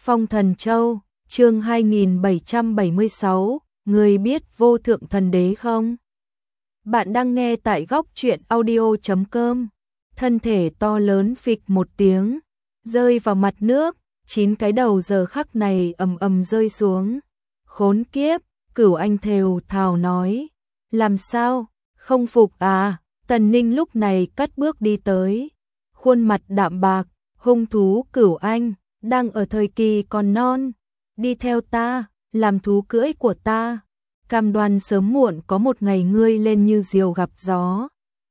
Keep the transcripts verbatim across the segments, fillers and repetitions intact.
Phong Thần Châu, chương hai nghìn bảy trăm bảy mươi sáu, người biết vô thượng thần đế không? Bạn đang nghe tại góc truyện audio chấm com. Thân thể to lớn phịch một tiếng, rơi vào mặt nước, chín cái đầu giờ khắc này ầm ầm rơi xuống. Khốn kiếp, Cửu Anh thều thào nói. Làm sao, không phục à? Tần Ninh lúc này cất bước đi tới. Khuôn mặt đạm bạc, hung thú Cửu Anh, đang ở thời kỳ còn non. Đi theo ta, làm thú cưỡi của ta. Cam đoan sớm muộn có một ngày ngươi lên như diều gặp gió.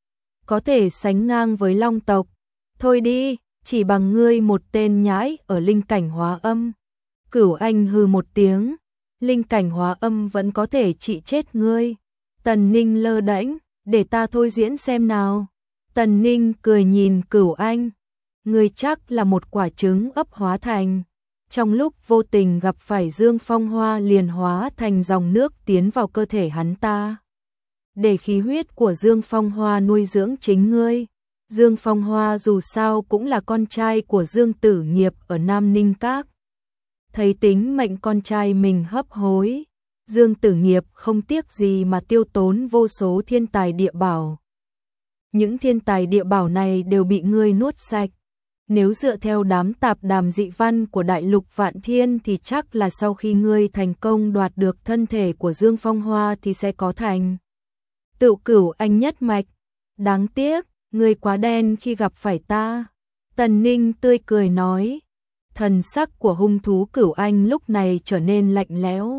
Có thể sánh ngang với Long tộc. Thôi đi, chỉ bằng ngươi một tên nhãi ở linh cảnh hóa âm. Cửu Anh hừ một tiếng. Linh cảnh hóa âm vẫn có thể trị chết ngươi. Tần Ninh lơ đễnh, để ta thôi diễn xem nào. Tần Ninh cười nhìn Cửu Anh. Ngươi chắc là một quả trứng ấp hóa thành. Trong lúc vô tình gặp phải Dương Phong Hoa liền hóa thành dòng nước tiến vào cơ thể hắn ta. Để khí huyết của Dương Phong Hoa nuôi dưỡng chính ngươi. Dương Phong Hoa dù sao cũng là con trai của Dương Tử Nghiệp ở Nam Ninh Các. Thấy tính mệnh con trai mình hấp hối, Dương Tử Nghiệp không tiếc gì mà tiêu tốn vô số thiên tài địa bảo. Những thiên tài địa bảo này đều bị ngươi nuốt sạch. Nếu dựa theo đám tạp đàm dị văn của Đại Lục Vạn Thiên thì chắc là sau khi ngươi thành công đoạt được thân thể của Dương Phong Hoa thì sẽ có thành tựu Cửu Anh nhất mạch. Đáng tiếc, ngươi quá đen khi gặp phải ta. Tần Ninh tươi cười nói. Thần sắc của hung thú Cửu Anh lúc này trở nên lạnh lẽo.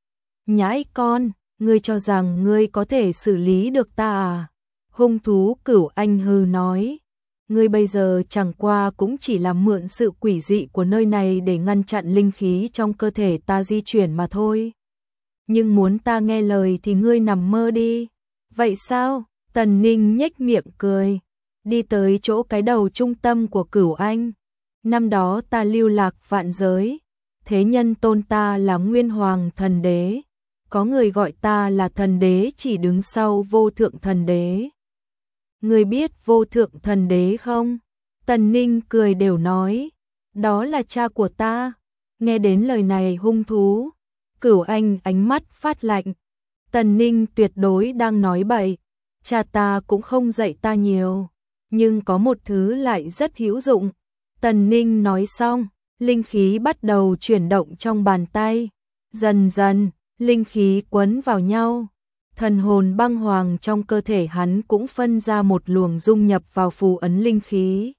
Nhãi con, ngươi cho rằng ngươi có thể xử lý được ta à? Hung thú Cửu Anh hừ nói. Ngươi bây giờ chẳng qua cũng chỉ là mượn sự quỷ dị của nơi này để ngăn chặn linh khí trong cơ thể ta di chuyển mà thôi. Nhưng muốn ta nghe lời thì ngươi nằm mơ đi. Vậy sao? Tần Ninh nhếch miệng cười. Đi tới chỗ cái đầu trung tâm của Cửu Anh. Năm đó ta lưu lạc vạn giới. Thế nhân tôn ta là Nguyên Hoàng thần đế. Có người gọi ta là thần đế chỉ đứng sau vô thượng thần đế. Ngươi biết vô thượng thần đế không? Tần Ninh cười đều nói. Đó là cha của ta. Nghe đến lời này hung thú. Cửu Anh ánh mắt phát lạnh. Tần Ninh tuyệt đối đang nói bậy. Cha ta cũng không dạy ta nhiều. Nhưng có một thứ lại rất hữu dụng. Tần Ninh nói xong. Linh khí bắt đầu chuyển động trong bàn tay. Dần dần, linh khí quấn vào nhau. Thần hồn băng hoàng trong cơ thể hắn cũng phân ra một luồng dung nhập vào phù ấn linh khí.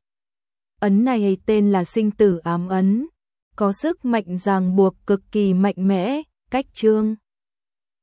Ấn này tên là sinh tử ám ấn. Có sức mạnh ràng buộc cực kỳ mạnh mẽ, cách chương.